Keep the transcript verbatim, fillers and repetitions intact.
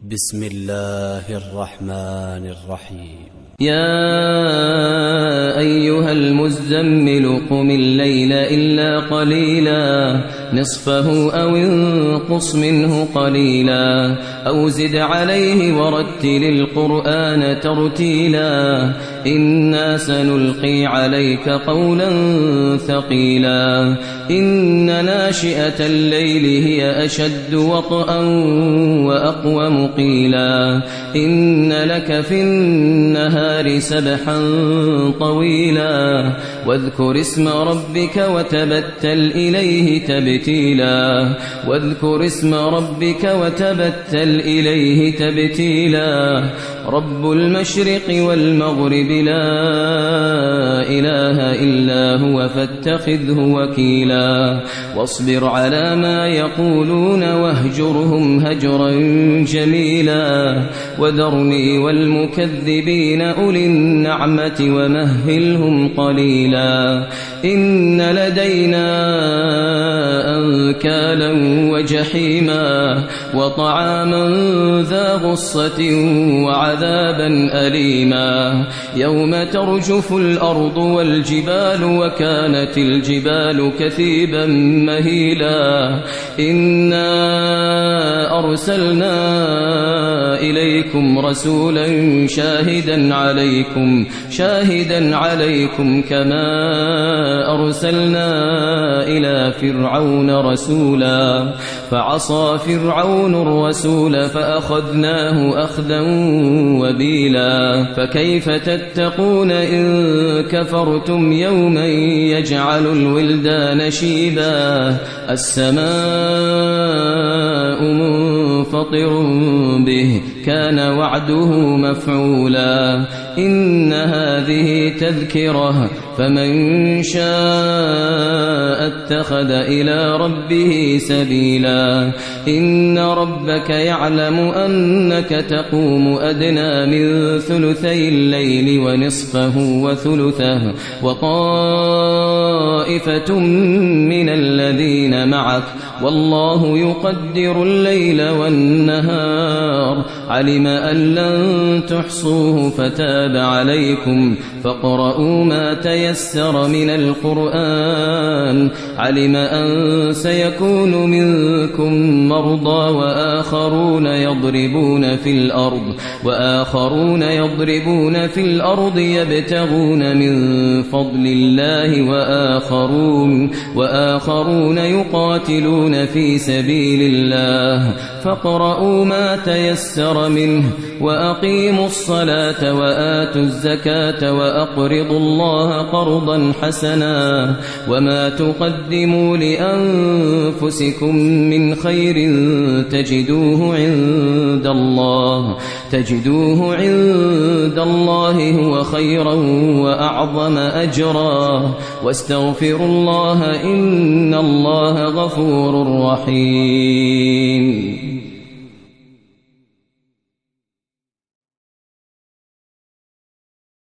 بسم الله الرحمن الرحيم. يا أيها المزمل قم الليل إلا قليلا نصفه أو انقص منه قليلا أو زد عليه ورتل القرآن ترتيلا إنا سنلقي عليك قولا ثقيلا إن ناشئة الليل هي أشد وطئا وأقوم قيلا إن لك في النهار سبحا طويلا واذكر اسم ربك وتبتل إليه تبتيلا واذكر اسم ربك وتبتل إليه تبتيلا رب المشرق والمغرب لا إله إلا هو فاتخذه وكيلا واصبر على ما يقولون واهجرهم هجرا جميلا وذرني والمكذبين أولي النعمة ومهلهم قليلا إن لدينا أنكالا وجحيما وطعاما ذا غصة وعذابا أليما يوم ترجف الأرض والجبال وكانت الجبال كثيبا مهيلا إنا أرسلنا إليكم رسولا شاهدا عليكم شاهدا عليكم كما أرسلنا إلى فرعون رسولا فعصى فرعون الرسول فأخذناه أخذا وبيلا فكيف تتقون إن كفرتم يوما يجعل الولدان شيبا السماء منفطر به كان وعده مفعولا إن هذه تذكرة فمن شاء اتخذ إلى ربه سبيلا إن ربك يعلم أنك تقوم أدنى من ثلثي الليل ونصفه وثلثه وطائفة من الذين معك والله يقدر الليل والنهار علم أن لن تحصوه فتاب عليكم فاقرؤوا ما تيسر من القرآن علم أن سيكون منكم مرضى وآخرون يضربون في الأرض وآخرون يضربون في الأرض يبتغون من فضل الله وآخرون وآخرون يقاتلون في سبيل الله فاقرؤوا ما تيسر منه وأقيموا الصلاة وآتوا الزكاة وأقرضوا الله قرضا حسنا وما تقدموا لأنفسكم من خير تجدوه عند الله تجدوه عند الله هو خيرا وأعظم أجرا واستغفروا الله إن الله غفور رحيم.